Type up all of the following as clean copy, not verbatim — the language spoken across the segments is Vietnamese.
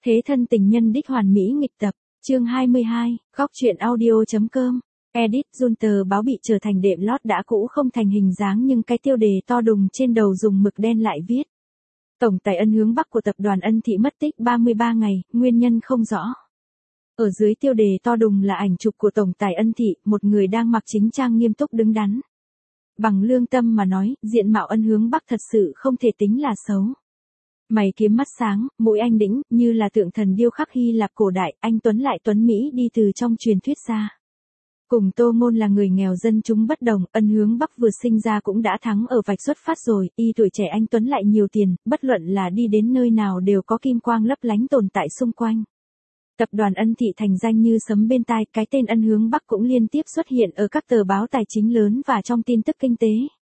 Thế thân tình nhân đích hoàn mỹ nghịch tập, chương 22, góc truyện audio.com. Edit Jun tờ báo bị trở thành đệm lót đã cũ không thành hình dáng nhưng cái tiêu đề to đùng trên đầu dùng mực đen lại viết. Tổng tài Ân Hướng Bắc của tập đoàn Ân Thị mất tích 33 ngày, nguyên nhân không rõ. Ở dưới tiêu đề to đùng là ảnh chụp của Tổng tài Ân Thị, một người đang mặc chính trang nghiêm túc đứng đắn. Bằng lương tâm mà nói, diện mạo Ân Hướng Bắc thật sự không thể tính là xấu. Mày kiếm mắt sáng, mũi anh đĩnh, như là tượng thần điêu khắc Hy Lạp cổ đại, anh Tuấn lại Tuấn Mỹ đi từ trong truyền thuyết ra. Cùng Tô Ngôn là người nghèo dân chúng bất đồng, Ân Hướng Bắc vừa sinh ra cũng đã thắng ở vạch xuất phát rồi, y tuổi trẻ anh Tuấn lại nhiều tiền, bất luận là đi đến nơi nào đều có kim quang lấp lánh tồn tại xung quanh. Tập đoàn Ân Thị thành danh như sấm bên tai, cái tên Ân Hướng Bắc cũng liên tiếp xuất hiện ở các tờ báo tài chính lớn và trong tin tức kinh tế.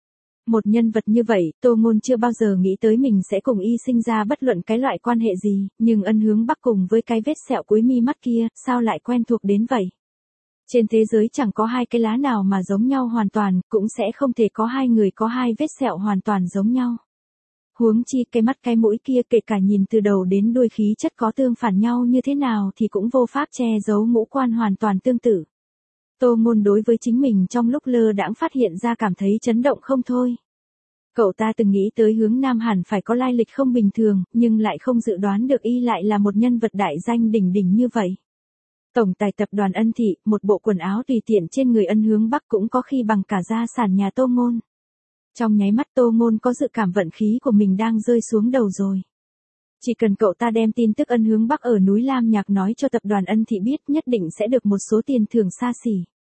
Một nhân vật như vậy, Tô Ngôn chưa bao giờ nghĩ tới mình sẽ cùng y sinh ra bất luận cái loại quan hệ gì, nhưng Ân Hướng Bắc cùng với cái vết sẹo cuối mi mắt kia, sao lại quen thuộc đến vậy? Trên thế giới chẳng có hai cái lá nào mà giống nhau hoàn toàn, cũng sẽ không thể có hai người có hai vết sẹo hoàn toàn giống nhau. Huống chi cái mắt cái mũi kia kể cả nhìn từ đầu đến đuôi khí chất có tương phản nhau như thế nào thì cũng vô pháp che giấu ngũ quan hoàn toàn tương tự. Tô Ngôn đối với chính mình trong lúc lơ đãng phát hiện ra cảm thấy chấn động không thôi. Cậu ta từng nghĩ tới Hướng Nam hẳn phải có lai lịch không bình thường, nhưng lại không dự đoán được y lại là một nhân vật đại danh đỉnh đỉnh như vậy. Tổng tài tập đoàn Ân Thị, một bộ quần áo tùy tiện trên người Ân Hướng Bắc cũng có khi bằng cả gia sản nhà Tô Ngôn. Trong nháy mắt Tô Ngôn có dự cảm vận khí của mình đang rơi xuống đầu rồi. Chỉ cần cậu ta đem tin tức Ân Hướng Bắc ở núi Lam Nhạc nói cho tập đoàn Ân Thị biết, nhất định sẽ được một số tiền thưởng xa xỉ.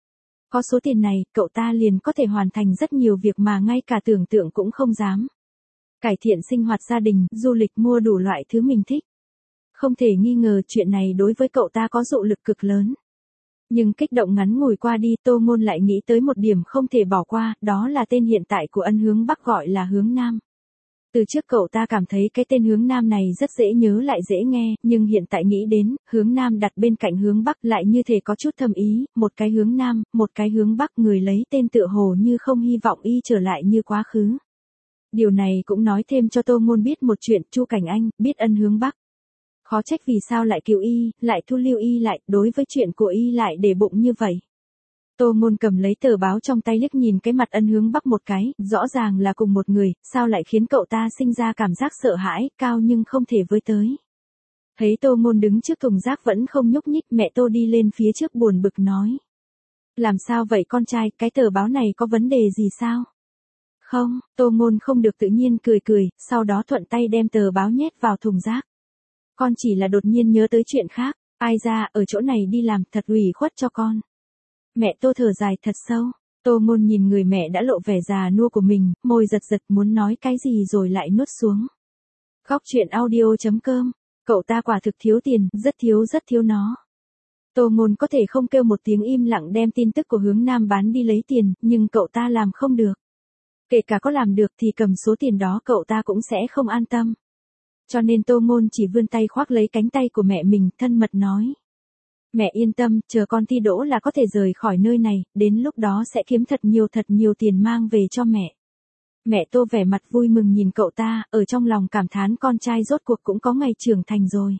Có số tiền này, cậu ta liền có thể hoàn thành rất nhiều việc mà ngay cả tưởng tượng cũng không dám. Cải thiện sinh hoạt gia đình, du lịch, mua đủ loại thứ mình thích. Không thể nghi ngờ chuyện này đối với cậu ta có dụ lực cực lớn. Nhưng kích động ngắn ngủi qua đi, Tô Ngôn lại nghĩ tới một điểm không thể bỏ qua, đó là tên hiện tại của Ân Hướng Bắc gọi là Hướng Nam. Từ trước cậu ta cảm thấy cái tên Hướng Nam này rất dễ nhớ lại dễ nghe, nhưng hiện tại nghĩ đến, Hướng Nam đặt bên cạnh Hướng Bắc lại như thể có chút thâm ý, một cái Hướng Nam, một cái Hướng Bắc, người lấy tên tựa hồ như không hy vọng y trở lại như quá khứ. Điều này cũng nói thêm cho Tô Ngôn biết một chuyện, Chu Cảnh Anh biết Ân Hướng Bắc. Khó trách vì sao lại cứu y, lại thu lưu y lại, đối với chuyện của y lại để bụng như vậy. Tô Ngôn cầm lấy tờ báo trong tay liếc nhìn cái mặt Ân Hướng Bắc một cái, rõ ràng là cùng một người, sao lại khiến cậu ta sinh ra cảm giác sợ hãi, cao nhưng không thể với tới. Thấy Tô Ngôn đứng trước thùng rác vẫn không nhúc nhích, mẹ Tô đi lên phía trước buồn bực nói. Làm sao vậy con trai, cái tờ báo này có vấn đề gì sao? Không, Tô Ngôn không được tự nhiên cười cười, sau đó thuận tay đem tờ báo nhét vào thùng rác. Con chỉ là đột nhiên nhớ tới chuyện khác, ai ra, ở chỗ này đi làm thật ủy khuất cho con. Mẹ Tô thở dài thật sâu, Tô Ngôn nhìn người mẹ đã lộ vẻ già nua của mình, môi giật giật muốn nói cái gì rồi lại nuốt xuống. Góc truyện audio.com, cậu ta quả thực thiếu tiền, rất thiếu nó. Tô Ngôn có thể không kêu một tiếng im lặng đem tin tức của Hướng Nam bán đi lấy tiền, nhưng cậu ta làm không được. Kể cả có làm được thì cầm số tiền đó cậu ta cũng sẽ không an tâm. Cho nên Tô Ngôn chỉ vươn tay khoác lấy cánh tay của mẹ mình, thân mật nói. Mẹ yên tâm, chờ con thi đỗ là có thể rời khỏi nơi này, đến lúc đó sẽ kiếm thật nhiều tiền mang về cho mẹ. Mẹ Tô vẻ mặt vui mừng nhìn cậu ta, ở trong lòng cảm thán con trai rốt cuộc cũng có ngày trưởng thành rồi.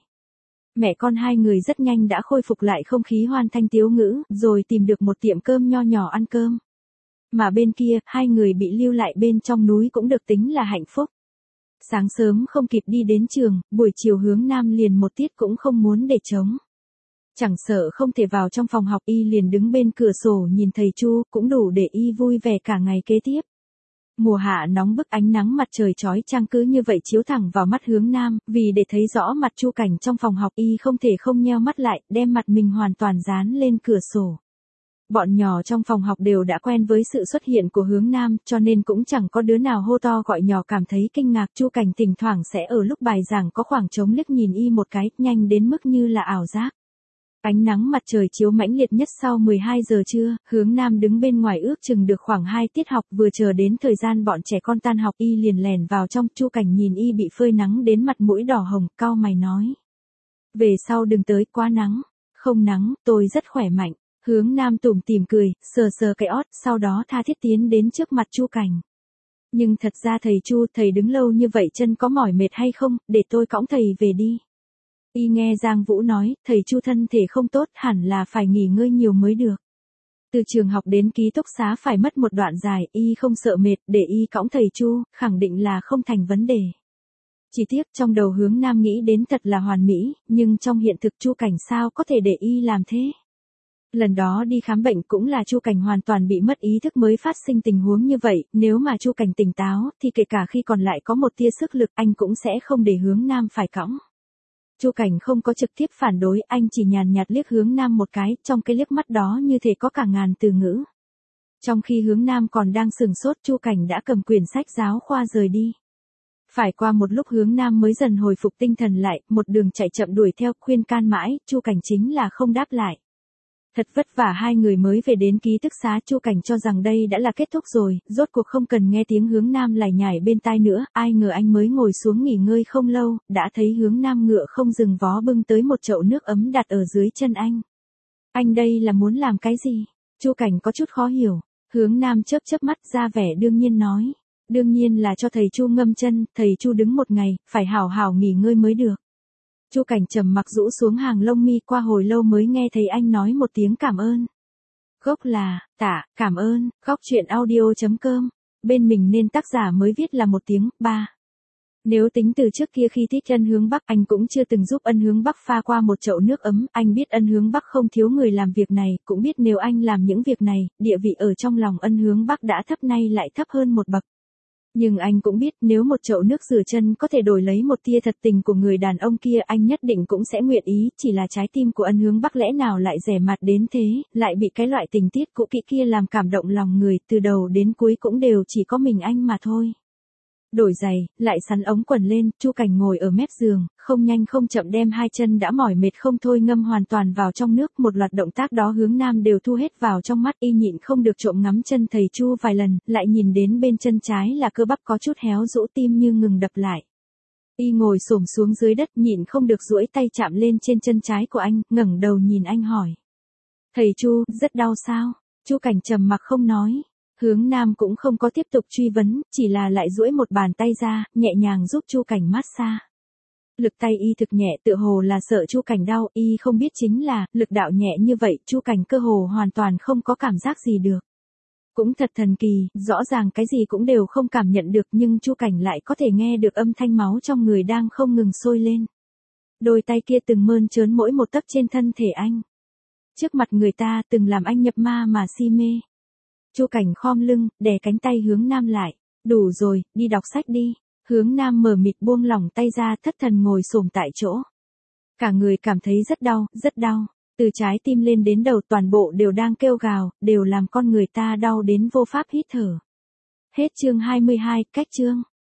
Mẹ con hai người rất nhanh đã khôi phục lại không khí hoan thanh tiếu ngữ, rồi tìm được một tiệm cơm nho nhỏ ăn cơm. Mà bên kia, hai người bị lưu lại bên trong núi cũng được tính là hạnh phúc. Sáng sớm không kịp đi đến trường, buổi chiều Hướng Nam liền một tiết cũng không muốn để trống. Chẳng sợ không thể vào trong phòng học, y liền đứng bên cửa sổ nhìn thầy Chu, cũng đủ để y vui vẻ cả ngày kế tiếp. Mùa hạ nóng bức, ánh nắng mặt trời chói chang cứ như vậy chiếu thẳng vào mắt Hướng Nam, vì để thấy rõ mặt Chu Cảnh trong phòng học y không thể không nheo mắt lại, đem mặt mình hoàn toàn dán lên cửa sổ. Bọn nhỏ trong phòng học đều đã quen với sự xuất hiện của Hướng Nam, cho nên cũng chẳng có đứa nào hô to gọi nhỏ cảm thấy kinh ngạc. Chu Cảnh thỉnh thoảng sẽ ở lúc bài giảng có khoảng trống liếc nhìn y một cái, nhanh đến mức như là ảo giác. Ánh nắng mặt trời chiếu mãnh liệt nhất sau 12 giờ trưa, Hướng Nam đứng bên ngoài ước chừng được khoảng 2 tiết học, vừa chờ đến thời gian bọn trẻ con tan học y liền lèn vào trong. Chu Cảnh nhìn y bị phơi nắng đến mặt mũi đỏ hồng, cau mày nói. Về sau đừng tới, quá nắng. Không nắng, tôi rất khỏe mạnh. Hướng Nam tủm tỉm cười, sờ cái ót, sau đó tha thiết tiến đến trước mặt Chu Cảnh. Nhưng thật ra thầy Chu, thầy đứng lâu như vậy chân có mỏi mệt hay không, để tôi cõng thầy về đi. Y nghe Giang Vũ nói, thầy Chu thân thể không tốt, hẳn là phải nghỉ ngơi nhiều mới được. Từ trường học đến ký túc xá phải mất một đoạn dài, Y không sợ mệt, để Y cõng thầy Chu, khẳng định là không thành vấn đề. Chỉ tiếc trong đầu Hướng Nam nghĩ đến thật là hoàn mỹ, nhưng trong hiện thực Chu Cảnh sao có thể để Y làm thế. Lần đó đi khám bệnh cũng là Chu Cảnh hoàn toàn bị mất ý thức mới phát sinh tình huống như vậy, nếu mà Chu Cảnh tỉnh táo, thì kể cả khi còn lại có một tia sức lực anh cũng sẽ không để Hướng Nam phải cõng. Chu Cảnh không có trực tiếp phản đối, anh chỉ nhàn nhạt liếc Hướng Nam một cái, trong cái liếc mắt đó như thể có cả ngàn từ ngữ. Trong khi Hướng Nam còn đang sừng sốt, Chu Cảnh đã cầm quyển sách giáo khoa rời đi. Phải qua một lúc Hướng Nam mới dần hồi phục tinh thần lại, một đường chạy chậm đuổi theo, khuyên can mãi, Chu Cảnh chính là không đáp lại. Thật vất vả hai người mới về đến ký túc xá, Chu Cảnh cho rằng đây đã là kết thúc rồi, rốt cuộc không cần nghe tiếng Hướng Nam lải nhải bên tai nữa, ai ngờ anh mới ngồi xuống nghỉ ngơi không lâu, đã thấy Hướng Nam ngựa không dừng vó bưng tới một chậu nước ấm đặt ở dưới chân anh. Anh đây là muốn làm cái gì? Chu Cảnh có chút khó hiểu. Hướng Nam chớp chớp mắt ra vẻ đương nhiên nói. Đương nhiên là cho thầy Chu ngâm chân, thầy Chu đứng một ngày, phải hảo hảo nghỉ ngơi mới được. Chu Cảnh trầm mặc rũ xuống hàng lông mi, qua hồi lâu mới nghe thấy anh nói một tiếng cảm ơn. Gốc là, tạ, cảm ơn, góc chuyện audio.com. Bên mình nên tác giả mới viết là một tiếng, ba. Nếu tính từ trước kia khi thích Ân Hướng Bắc, anh cũng chưa từng giúp Ân Hướng Bắc pha qua một chậu nước ấm, anh biết Ân Hướng Bắc không thiếu người làm việc này, cũng biết nếu anh làm những việc này, địa vị ở trong lòng Ân Hướng Bắc đã thấp nay lại thấp hơn một bậc. Nhưng anh cũng biết nếu một chậu nước rửa chân có thể đổi lấy một tia thật tình của người đàn ông kia, anh nhất định cũng sẽ nguyện ý, chỉ là trái tim của Ân Hướng Bắc lẽ nào lại rẻ mạt đến thế, lại bị cái loại tình tiết cũ kỹ kia làm cảm động lòng người, từ đầu đến cuối cũng đều chỉ có mình anh mà thôi. Đổi giày, lại sắn ống quần lên, Chu Cảnh ngồi ở mép giường, không nhanh không chậm đem hai chân đã mỏi mệt không thôi ngâm hoàn toàn vào trong nước, một loạt động tác đó Hướng Nam đều thu hết vào trong mắt, y nhịn không được trộm ngắm chân thầy Chu vài lần, lại nhìn đến bên chân trái là cơ bắp có chút héo rũ, tim như ngừng đập lại. Y ngồi xổm xuống dưới đất, nhịn không được duỗi tay chạm lên trên chân trái của anh, ngẩng đầu nhìn anh hỏi. Thầy Chu, rất đau sao? Chu Cảnh trầm mặc không nói. Hướng Nam cũng không có tiếp tục truy vấn, chỉ là lại duỗi một bàn tay ra, nhẹ nhàng giúp Chu Cảnh massage. Lực tay y thực nhẹ, tựa hồ là sợ Chu Cảnh đau, y không biết chính là, lực đạo nhẹ như vậy, Chu Cảnh cơ hồ hoàn toàn không có cảm giác gì được. Cũng thật thần kỳ, rõ ràng cái gì cũng đều không cảm nhận được nhưng Chu Cảnh lại có thể nghe được âm thanh máu trong người đang không ngừng sôi lên. Đôi tay kia từng mơn trớn mỗi một tấc trên thân thể anh. Trước mặt người ta từng làm anh nhập ma mà si mê. Chu Cảnh khom lưng, đè cánh tay Hướng Nam lại. Đủ rồi, đi đọc sách đi. Hướng Nam mờ mịt buông lỏng tay ra, thất thần ngồi xổm tại chỗ. Cả người cảm thấy rất đau, rất đau. Từ trái tim lên đến đầu toàn bộ đều đang kêu gào, đều làm con người ta đau đến vô pháp hít thở. Hết chương 22, cách chương.